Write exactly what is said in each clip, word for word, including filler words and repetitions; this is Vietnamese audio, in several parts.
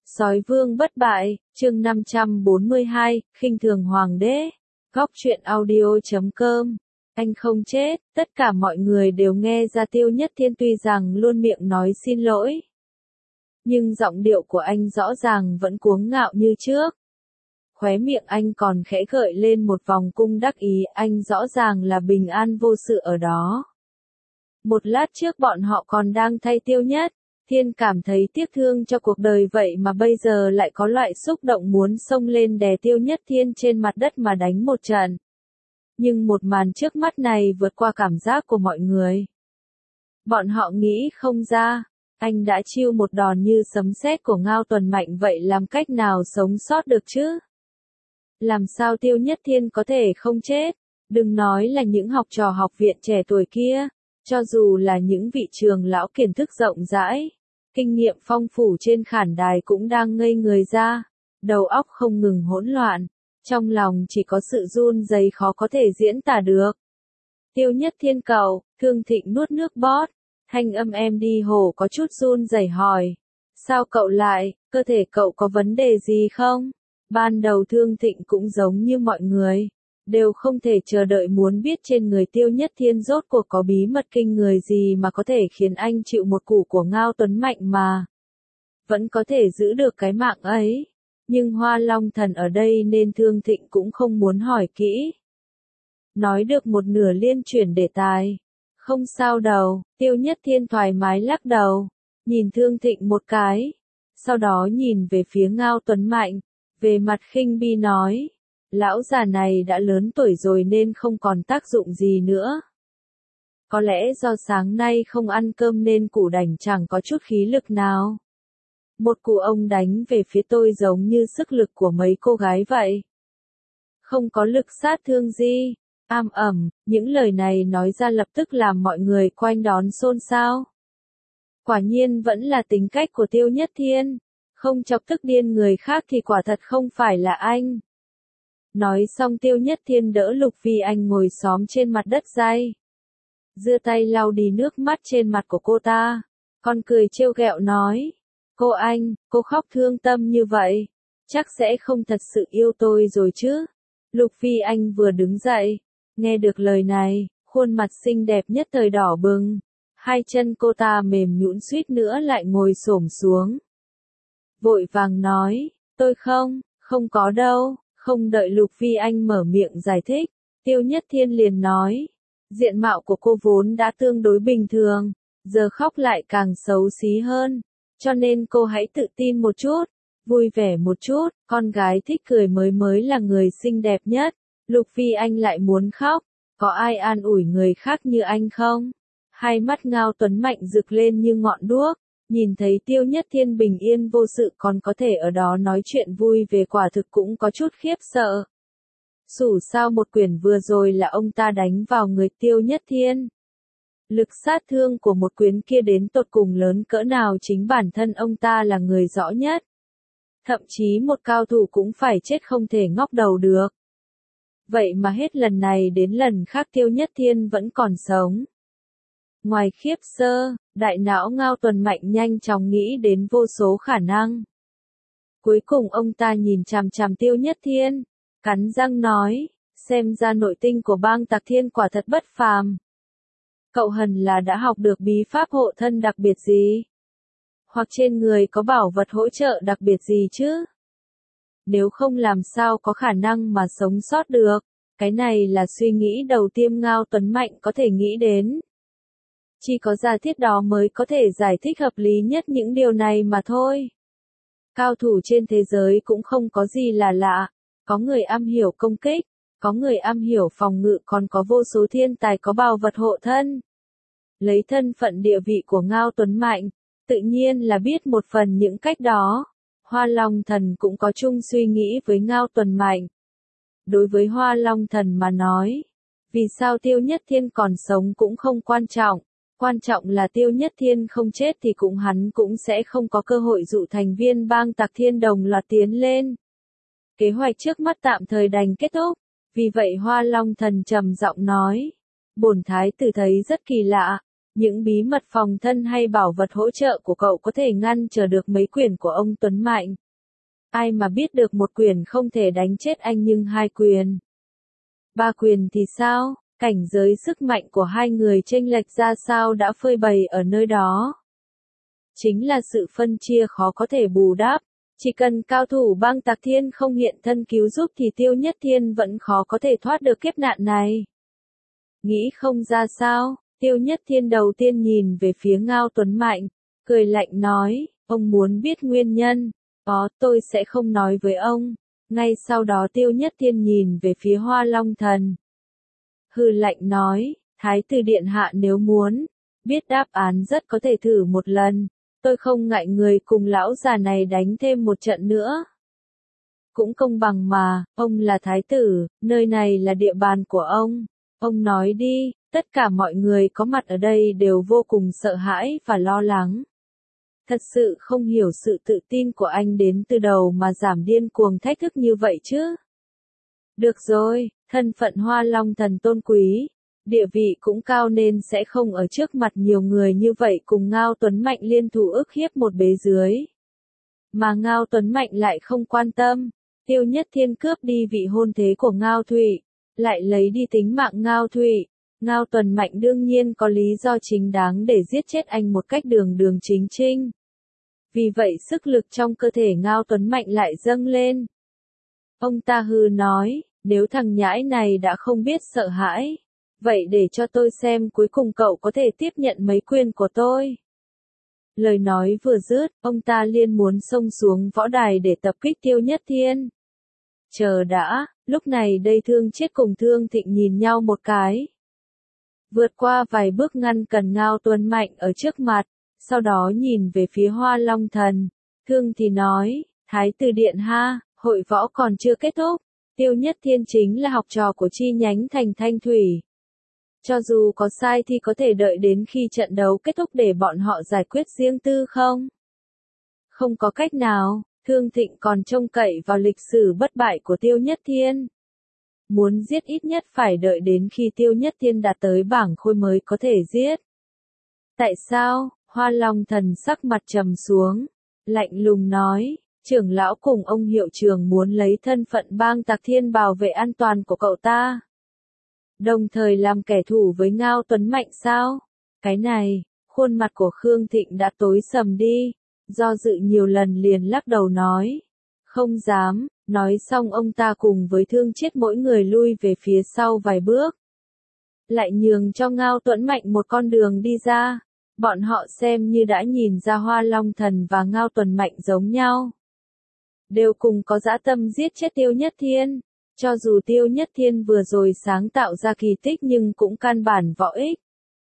Sói vương bất bại, chương năm trăm bốn mươi hai, khinh thường hoàng đế. Góc truyện audio chấm com. Anh không chết, tất cả mọi người đều nghe ra Tiêu Nhất Thiên tuy rằng luôn miệng nói xin lỗi. Nhưng giọng điệu của anh rõ ràng vẫn cuống ngạo như trước. Khóe miệng anh còn khẽ gợi lên một vòng cung đắc ý, anh rõ ràng là bình an vô sự ở đó. Một lát trước bọn họ còn đang thay Tiêu Nhất Thiên cảm thấy tiếc thương cho cuộc đời, vậy mà bây giờ lại có loại xúc động muốn xông lên đè Tiêu Nhất Thiên trên mặt đất mà đánh một trận. Nhưng một màn trước mắt này vượt qua cảm giác của mọi người. Bọn họ nghĩ không ra, anh đã chiêu một đòn như sấm sét của Ngao Tuần Mạnh, vậy làm cách nào sống sót được chứ? Làm sao Tiêu Nhất Thiên có thể không chết? Đừng nói là những học trò học viện trẻ tuổi kia, cho dù là những vị trường lão kiến thức rộng rãi, kinh nghiệm phong phủ trên khản đài cũng đang ngây người ra, đầu óc không ngừng hỗn loạn, trong lòng chỉ có sự run rẩy khó có thể diễn tả được. Tiêu Nhất Thiên cậu, Thương Thịnh nuốt nước bọt, thanh âm em đi hồ có chút run rẩy hỏi, sao cậu lại, cơ thể cậu có vấn đề gì không? Ban đầu Thương Thịnh cũng giống như mọi người, đều không thể chờ đợi muốn biết trên người Tiêu Nhất Thiên rốt cuộc có bí mật kinh người gì mà có thể khiến anh chịu một củ của Ngao Tuấn Mạnh mà vẫn có thể giữ được cái mạng ấy. Nhưng Hoa Long Thần ở đây nên Thương Thịnh cũng không muốn hỏi kỹ. Nói được một nửa liên chuyển đề tài. Không sao đâu, Tiêu Nhất Thiên thoải mái lắc đầu, nhìn Thương Thịnh một cái, sau đó nhìn về phía Ngao Tuấn Mạnh, về mặt khinh bi nói, lão già này đã lớn tuổi rồi nên không còn tác dụng gì nữa. Có lẽ do sáng nay không ăn cơm nên củ đành chẳng có chút khí lực nào. Một cú ông đánh về phía tôi giống như sức lực của mấy cô gái vậy. Không có lực sát thương gì. Am ẩm, những lời này nói ra lập tức làm mọi người quanh đón xôn xao. Quả nhiên vẫn là tính cách của Tiêu Nhất Thiên, không chọc tức điên người khác thì quả thật không phải là anh. Nói xong Tiêu Nhất Thiên đỡ Lục Phi Anh ngồi xóm trên mặt đất dây. Giơ tay lau đi nước mắt trên mặt của cô ta. Con cười trêu ghẹo nói. Cô anh, cô khóc thương tâm như vậy. Chắc sẽ không thật sự yêu tôi rồi chứ. Lục Phi Anh vừa đứng dậy. Nghe được lời này, khuôn mặt xinh đẹp nhất thời đỏ bừng. Hai chân cô ta mềm nhũn suýt nữa lại ngồi xổm xuống. Vội vàng nói, tôi không, không có đâu. Không đợi Lục Phi Anh mở miệng giải thích, Tiêu Nhất Thiên liền nói, diện mạo của cô vốn đã tương đối bình thường, giờ khóc lại càng xấu xí hơn, cho nên cô hãy tự tin một chút, vui vẻ một chút, con gái thích cười mới mới là người xinh đẹp nhất. Lục Phi Anh lại muốn khóc, có ai an ủi người khác như anh không? Hai mắt Ngao Tuấn Mạnh rực lên như ngọn đuốc. Nhìn thấy Tiêu Nhất Thiên bình yên vô sự còn có thể ở đó nói chuyện vui về quả thực cũng có chút khiếp sợ. Dù sao một quyển vừa rồi là ông ta đánh vào người Tiêu Nhất Thiên. Lực sát thương của một quyển kia đến tột cùng lớn cỡ nào chính bản thân ông ta là người rõ nhất. Thậm chí một cao thủ cũng phải chết không thể ngóc đầu được. Vậy mà hết lần này đến lần khác Tiêu Nhất Thiên vẫn còn sống. Ngoài khiếp sơ, đại não Ngao Tuần Mạnh nhanh chóng nghĩ đến vô số khả năng. Cuối cùng ông ta nhìn chằm chằm Tiêu Nhất Thiên, cắn răng nói, xem ra nội tinh của bang Tạc Thiên quả thật bất phàm. Cậu hẳn là đã học được bí pháp hộ thân đặc biệt gì? Hoặc trên người có bảo vật hỗ trợ đặc biệt gì chứ? Nếu không làm sao có khả năng mà sống sót được? Cái này là suy nghĩ đầu tiên Ngao Tuấn Mạnh có thể nghĩ đến. Chỉ có giả thiết đó mới có thể giải thích hợp lý nhất những điều này mà thôi. Cao thủ trên thế giới cũng không có gì là lạ, có người am hiểu công kích, có người am hiểu phòng ngự, còn có vô số thiên tài có bảo vật hộ thân. Lấy thân phận địa vị của Ngao Tuấn Mạnh, tự nhiên là biết một phần những cách đó. Hoa Long Thần cũng có chung suy nghĩ với Ngao Tuấn Mạnh. Đối với Hoa Long Thần mà nói, vì sao Tiêu Nhất Thiên còn sống cũng không quan trọng. Quan trọng là Tiêu Nhất Thiên không chết thì cũng hắn cũng sẽ không có cơ hội dụ thành viên bang Tạc Thiên đồng loạt tiến lên. Kế hoạch trước mắt tạm thời đành kết thúc, vì vậy Hoa Long Thần trầm giọng nói. Bổn thái tử thấy rất kỳ lạ, Những bí mật phòng thân hay bảo vật hỗ trợ của cậu có thể ngăn trở được mấy quyền của ông Tuấn Mạnh. Ai mà biết được một quyền không thể đánh chết anh nhưng hai quyền. Ba quyền thì sao? Cảnh giới sức mạnh của hai người chênh lệch ra sao đã phơi bày ở nơi đó. Chính là sự phân chia khó có thể bù đắp. Chỉ cần cao thủ bang Tạc Thiên không hiện thân cứu giúp thì Tiêu Nhất Thiên vẫn khó có thể thoát được kiếp nạn này. Nghĩ không ra sao, Tiêu Nhất Thiên đầu tiên nhìn về phía Ngao Tuấn Mạnh, cười lạnh nói, ông muốn biết nguyên nhân, có tôi sẽ không nói với ông. Ngay sau đó Tiêu Nhất Thiên nhìn về phía Hoa Long Thần. Hừ lạnh nói, Thái tử điện hạ nếu muốn, biết đáp án rất có thể thử một lần. Tôi không ngại người cùng lão già này đánh thêm một trận nữa. Cũng công bằng mà, ông là thái tử, nơi này là địa bàn của ông. Ông nói đi, tất cả mọi người có mặt ở đây đều vô cùng sợ hãi và lo lắng. Thật sự không hiểu sự tự tin của anh đến từ đầu mà giảm điên cuồng thách thức như vậy chứ. Được rồi, thân phận Hoa Long Thần tôn quý. Địa vị cũng cao nên sẽ không ở trước mặt nhiều người như vậy cùng Ngao Tuấn Mạnh liên thủ ức hiếp một bế dưới. Mà Ngao Tuấn Mạnh lại không quan tâm, Tiêu Nhất Thiên cướp đi vị hôn thế của Ngao Thụy, lại lấy đi tính mạng Ngao Thụy. Ngao Tuấn Mạnh đương nhiên có lý do chính đáng để giết chết anh một cách đường đường chính trinh. Vì vậy sức lực trong cơ thể Ngao Tuấn Mạnh lại dâng lên. Ông ta hừ nói, nếu thằng nhãi này đã không biết sợ hãi, vậy để cho tôi xem cuối cùng cậu có thể tiếp nhận mấy quyền của tôi. Lời nói vừa dứt, ông ta liền muốn xông xuống võ đài để tập kích Tiêu Nhất Thiên. Chờ đã, lúc này đây Thương Chết cùng Thương Thịnh nhìn nhau một cái. Vượt qua vài bước ngăn cản Ngao Tuấn Mạnh ở trước mặt, sau đó nhìn về phía Hoa Long Thần. Thương thì nói, Thái tử điện ha, hội võ còn chưa kết thúc. Tiêu Nhất Thiên chính là học trò của chi nhánh thành Thanh Thủy. Cho dù có sai thì có thể đợi đến khi trận đấu kết thúc để bọn họ giải quyết riêng tư không? Không có cách nào, Thương Thịnh còn trông cậy vào lịch sử bất bại của Tiêu Nhất Thiên. Muốn giết ít nhất phải đợi đến khi Tiêu Nhất Thiên đạt tới bảng khôi mới có thể giết. Tại sao? Hoa Long Thần sắc mặt trầm xuống, lạnh lùng nói, trưởng lão cùng ông hiệu trưởng muốn lấy thân phận bang Tạc Thiên bảo vệ an toàn của cậu ta. Đồng thời làm kẻ thù với Ngao Tuấn Mạnh sao? Cái này, khuôn mặt của Khương Thịnh đã tối sầm đi, do dự nhiều lần liền lắc đầu nói. Không dám, nói xong ông ta cùng với Thương Chết mỗi người lui về phía sau vài bước. Lại nhường cho Ngao Tuấn Mạnh một con đường đi ra, bọn họ xem như đã nhìn ra Hoa Long Thần và Ngao Tuấn Mạnh giống nhau. Đều cùng có dã tâm giết chết Tiêu Nhất Thiên. Cho dù Tiêu Nhất Thiên vừa rồi sáng tạo ra kỳ tích nhưng cũng căn bản vô ích.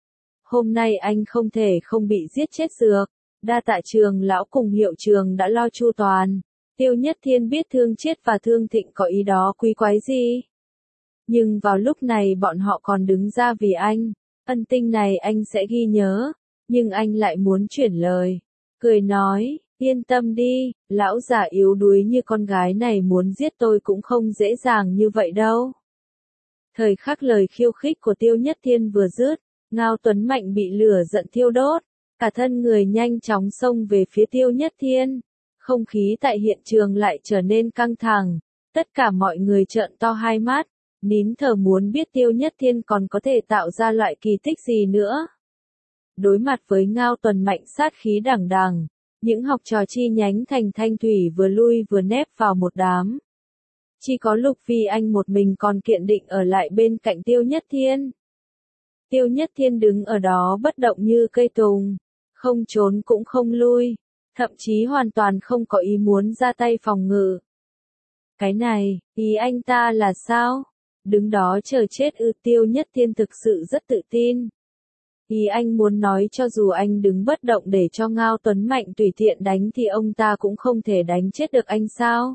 Hôm nay anh không thể không bị giết chết được. Đa tạ trường lão cùng hiệu trường đã lo chu toàn. Tiêu Nhất Thiên biết Thương Chết và Thương Thịnh có ý đó quý quái gì. Nhưng vào lúc này bọn họ còn đứng ra vì anh. Ân tình này anh sẽ ghi nhớ. Nhưng anh lại muốn chuyển lời. Cười nói, yên tâm đi, lão già yếu đuối như con gái này muốn giết tôi cũng không dễ dàng như vậy đâu. Thời khắc lời khiêu khích của Tiêu Nhất Thiên vừa dứt, Ngao Tuấn Mạnh bị lửa giận thiêu đốt, cả thân người nhanh chóng xông về phía Tiêu Nhất Thiên. Không khí tại hiện trường lại trở nên căng thẳng, tất cả mọi người trợn to hai mắt, nín thở muốn biết Tiêu Nhất Thiên còn có thể tạo ra loại kỳ tích gì nữa. Đối mặt với Ngao Tuấn Mạnh sát khí đằng đằng, những học trò chi nhánh thành Thanh Thủy vừa lui vừa nép vào một đám. Chỉ có Lục Phi Anh một mình còn kiện định ở lại bên cạnh Tiêu Nhất Thiên. Tiêu Nhất Thiên đứng ở đó bất động như cây tùng, không trốn cũng không lui, thậm chí hoàn toàn không có ý muốn ra tay phòng ngự. Cái này, ý anh ta là sao? Đứng đó chờ chết ư? Tiêu Nhất Thiên thực sự rất tự tin. Ý anh muốn nói cho dù anh đứng bất động để cho Ngao Tuấn Mạnh tùy tiện đánh thì ông ta cũng không thể đánh chết được anh sao?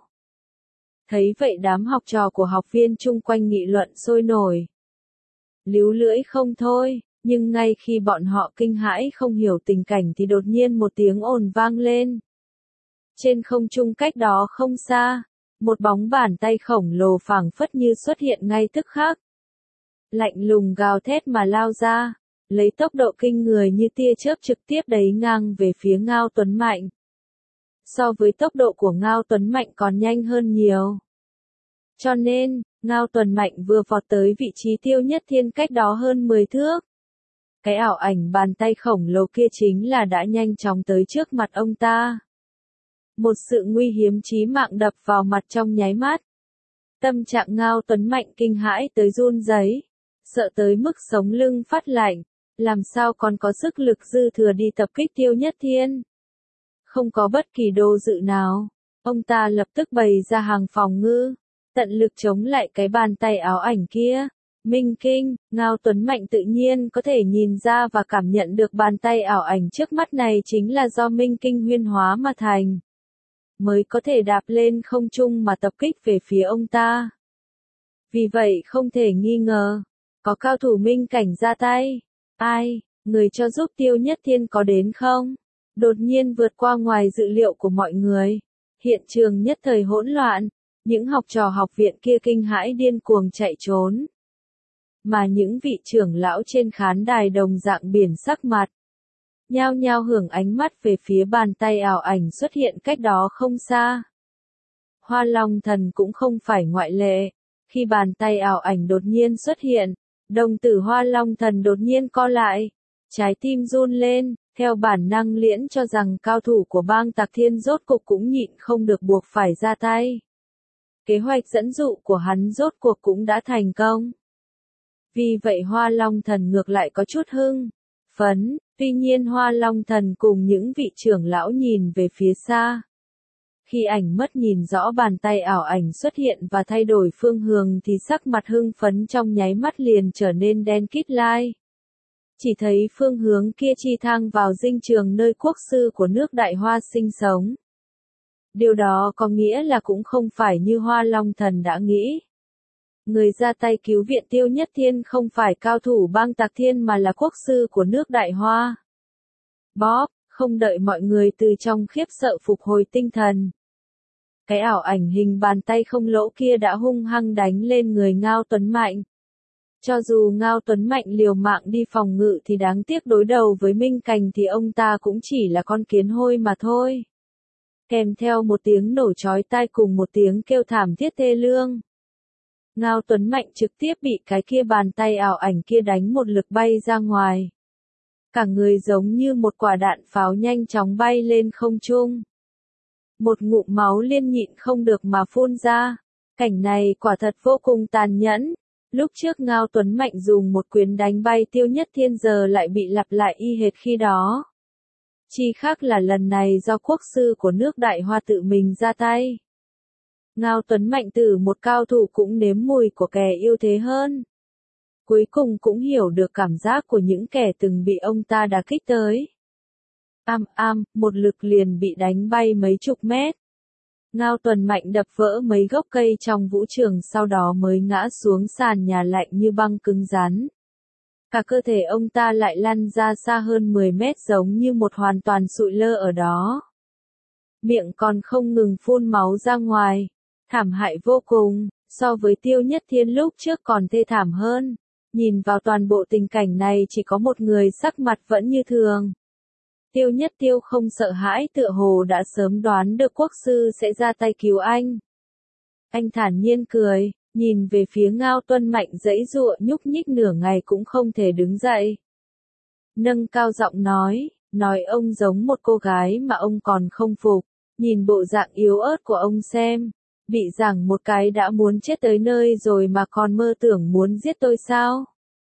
Thấy vậy đám học trò của học viên chung quanh nghị luận sôi nổi. Líu lưỡi không thôi, nhưng ngay khi bọn họ kinh hãi không hiểu tình cảnh thì đột nhiên một tiếng ồn vang lên. Trên không trung cách đó không xa, một bóng bàn tay khổng lồ phảng phất như xuất hiện ngay tức khắc. Lạnh lùng gào thét mà lao ra. lấy tốc độ kinh người như tia chớp trực tiếp đẩy ngang về phía Ngao Tuấn Mạnh. So với tốc độ của Ngao Tuấn Mạnh còn nhanh hơn nhiều. Cho nên, Ngao Tuấn Mạnh vừa vọt tới vị trí Tiêu Nhất Thiên cách đó hơn mười thước. Cái ảo ảnh bàn tay khổng lồ kia chính là đã nhanh chóng tới trước mặt ông ta. Một sự nguy hiểm chí mạng đập vào mặt trong nháy mắt. Tâm trạng Ngao Tuấn Mạnh kinh hãi tới run rẩy, sợ tới mức sống lưng phát lạnh, làm sao còn có sức lực dư thừa đi tập kích Tiêu Nhất Thiên. Không có bất kỳ do dự nào, ông ta lập tức bày ra hàng phòng ngự, tận lực chống lại cái bàn tay áo ảnh kia. Minh Kinh, Ngao Tuấn Mạnh tự nhiên có thể nhìn ra và cảm nhận được bàn tay ảo ảnh trước mắt này chính là do Minh Kinh huyên hóa mà thành. Mới có thể đạp lên không trung mà tập kích về phía ông ta. Vì vậy không thể nghi ngờ, có cao thủ Minh Cảnh ra tay. Ai, người cho giúp Tiêu Nhất Thiên có đến không? Đột nhiên vượt qua ngoài dự liệu của mọi người. Hiện trường nhất thời hỗn loạn, những học trò học viện kia kinh hãi điên cuồng chạy trốn. Mà những vị trưởng lão trên khán đài đồng dạng biển sắc mặt. Nhao nhao hưởng ánh mắt về phía bàn tay ảo ảnh xuất hiện cách đó không xa. Hoa Long Thần cũng không phải ngoại lệ. Khi bàn tay ảo ảnh đột nhiên xuất hiện, đồng tử Hoa Long Thần đột nhiên co lại. Trái tim run lên, theo bản năng liễn cho rằng cao thủ của bang Tạc Thiên rốt cục cũng nhịn không được buộc phải ra tay. Kế hoạch dẫn dụ của hắn rốt cuộc cũng đã thành công. Vì vậy Hoa Long Thần ngược lại có chút hưng phấn, tuy nhiên Hoa Long Thần cùng những vị trưởng lão nhìn về phía xa. Khi ảnh mất nhìn rõ bàn tay ảo ảnh xuất hiện và thay đổi phương hướng thì sắc mặt hưng phấn trong nháy mắt liền trở nên đen kịt lai. Chỉ thấy phương hướng kia chi thang vào dinh trường nơi quốc sư của nước Đại Hoa sinh sống. Điều đó có nghĩa là cũng không phải như Hoa Long Thần đã nghĩ. Người ra tay cứu viện Tiêu Nhất Thiên không phải cao thủ bang Tạc Thiên mà là quốc sư của nước Đại Hoa. Bóp, không đợi mọi người từ trong khiếp sợ phục hồi tinh thần. Cái ảo ảnh hình bàn tay không lỗ kia đã hung hăng đánh lên người Ngao Tuấn Mạnh. Cho dù Ngao Tuấn Mạnh liều mạng đi phòng ngự thì đáng tiếc đối đầu với Minh Cảnh thì ông ta cũng chỉ là con kiến hôi mà thôi. Kèm theo một tiếng nổ chói tai cùng một tiếng kêu thảm thiết thê lương. Ngao Tuấn Mạnh trực tiếp bị cái kia bàn tay ảo ảnh kia đánh một lực bay ra ngoài. Cả người giống như một quả đạn pháo nhanh chóng bay lên không trung. Một ngụm máu liên nhịn không được mà phun ra. Cảnh này quả thật vô cùng tàn nhẫn. Lúc trước Ngao Tuấn Mạnh dùng một quyền đánh bay Tiêu Nhất Thiên giờ lại bị lặp lại y hệt khi đó. Chỉ khác là lần này do quốc sư của nước Đại Hoa tự mình ra tay. Ngao Tuấn Mạnh từ một cao thủ cũng nếm mùi của kẻ yêu thế hơn. Cuối cùng cũng hiểu được cảm giác của những kẻ từng bị ông ta đả kích tới. Am am, một lực liền bị đánh bay mấy chục mét. Ngao Tuấn Mạnh đập vỡ mấy gốc cây trong vũ trường sau đó mới ngã xuống sàn nhà lạnh như băng cứng rắn. Cả cơ thể ông ta lại lăn ra xa hơn mười mét giống như một hoàn toàn sụi lơ ở đó. Miệng còn không ngừng phun máu ra ngoài. Thảm hại vô cùng, so với Tiêu Nhất Thiên lúc trước còn thê thảm hơn. Nhìn vào toàn bộ tình cảnh này chỉ có một người sắc mặt vẫn như thường. Tiêu Nhất Tiêu không sợ hãi tựa hồ đã sớm đoán được quốc sư sẽ ra tay cứu anh. Anh thản nhiên cười, nhìn về phía Ngao Tuấn Mạnh giãy giụa nhúc nhích nửa ngày cũng không thể đứng dậy. Nâng cao giọng nói, nói ông giống một cô gái mà ông còn không phục, nhìn bộ dạng yếu ớt của ông xem. Bị giằng một cái đã muốn chết tới nơi rồi mà còn mơ tưởng muốn giết tôi sao?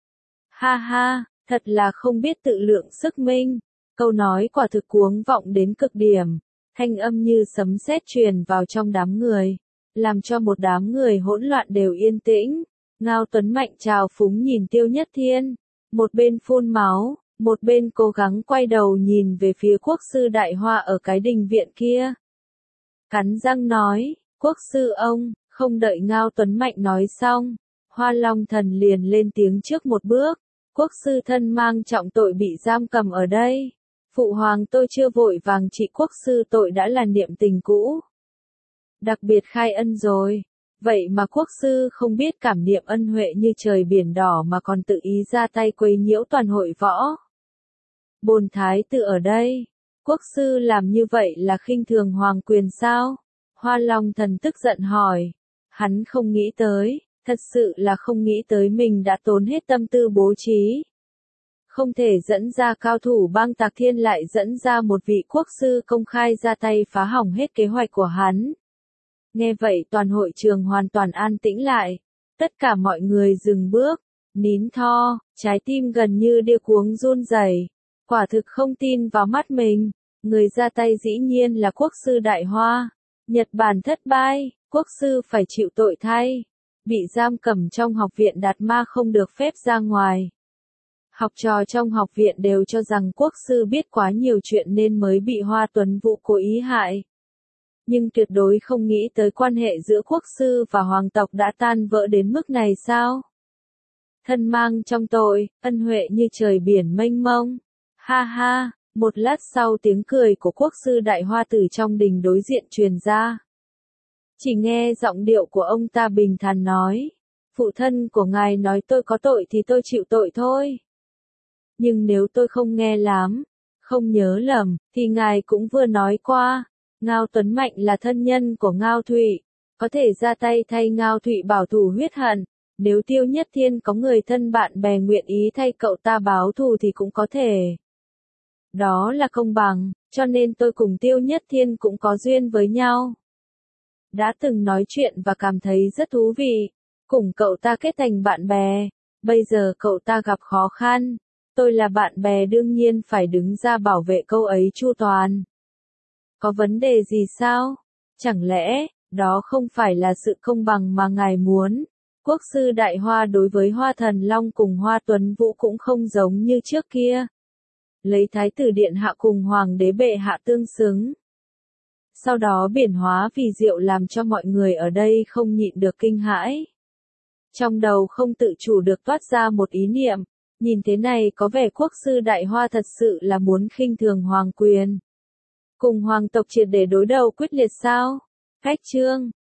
Ha ha, thật là không biết tự lượng sức mình. Câu nói quả thực cuống vọng đến cực điểm. Thanh âm như sấm sét truyền vào trong đám người. Làm cho một đám người hỗn loạn đều yên tĩnh. Ngao Tuấn Mạnh trào phúng nhìn Tiêu Nhất Thiên. Một bên phun máu, một bên cố gắng quay đầu nhìn về phía quốc sư Đại Hoa ở cái đình viện kia. Cắn răng nói. Quốc sư ông, không đợi Ngao Tuấn Mạnh nói xong, Hoa Long Thần liền lên tiếng trước một bước, quốc sư thân mang trọng tội bị giam cầm ở đây, phụ hoàng tôi chưa vội vàng trị quốc sư tội đã là niệm tình cũ. Đặc biệt khai ân rồi, Vậy mà quốc sư không biết cảm niệm ân huệ như trời biển đỏ mà còn tự ý ra tay quấy nhiễu toàn hội võ. Bồn thái tử ở đây, quốc sư làm như vậy là khinh thường hoàng quyền sao? Hoa Long thần tức giận hỏi. Hắn không nghĩ tới, thật sự là không nghĩ tới mình đã tốn hết tâm tư bố trí. Không thể dẫn ra cao thủ bang Tạc Thiên lại dẫn ra một vị quốc sư công khai ra tay phá hỏng hết kế hoạch của hắn. Nghe vậy toàn hội trường hoàn toàn an tĩnh lại. Tất cả mọi người dừng bước, nín tho, trái tim gần như điếc cuống run rẩy. Quả thực không tin vào mắt mình. Người ra tay dĩ nhiên là quốc sư Đại Hoa. Nhật Bản thất bại, quốc sư phải chịu tội thay. Bị giam cầm trong học viện Đạt Ma không được phép ra ngoài. Học trò trong học viện đều cho rằng quốc sư biết quá nhiều chuyện nên mới bị Hoa Tuấn Vũ cố ý hại. Nhưng tuyệt đối không nghĩ tới quan hệ giữa quốc sư và hoàng tộc đã tan vỡ đến mức này sao? Thân mang trong tội, ân huệ như trời biển mênh mông. Ha ha, một lát sau tiếng cười của quốc sư Đại Hoa từ trong đình đối diện truyền ra. Chỉ nghe giọng điệu của ông ta bình thản nói. Phụ thân của ngài nói tôi có tội thì tôi chịu tội thôi. Nhưng nếu tôi không nghe lắm, không nhớ lầm, thì ngài cũng vừa nói qua, Ngao Tuấn Mạnh là thân nhân của Ngao Thụy, có thể ra tay thay Ngao Thụy bảo thủ huyết hận, nếu Tiêu Nhất Thiên có người thân bạn bè nguyện ý thay cậu ta báo thù thì cũng có thể. Đó là công bằng, cho nên tôi cùng Tiêu Nhất Thiên cũng có duyên với nhau. Đã từng nói chuyện và cảm thấy rất thú vị, cùng cậu ta kết thành bạn bè, bây giờ cậu ta gặp khó khăn. Tôi là bạn bè đương nhiên phải đứng ra bảo vệ câu ấy chu toàn. Có vấn đề gì sao? Chẳng lẽ, đó không phải là sự công bằng mà ngài muốn? Quốc sư Đại Hoa đối với Hoa Thần Long cùng Hoa Tuấn Vũ cũng không giống như trước kia. Lấy Thái tử Điện Hạ cùng Hoàng đế bệ hạ tương xứng. Sau đó biển hóa vì diệu làm cho mọi người ở đây không nhịn được kinh hãi. Trong đầu không tự chủ được toát ra một ý niệm. Nhìn thế này có vẻ quốc sư Đại Hoa thật sự là muốn khinh thường hoàng quyền. Cùng hoàng tộc triệt để đối đầu quyết liệt sao? Cách chương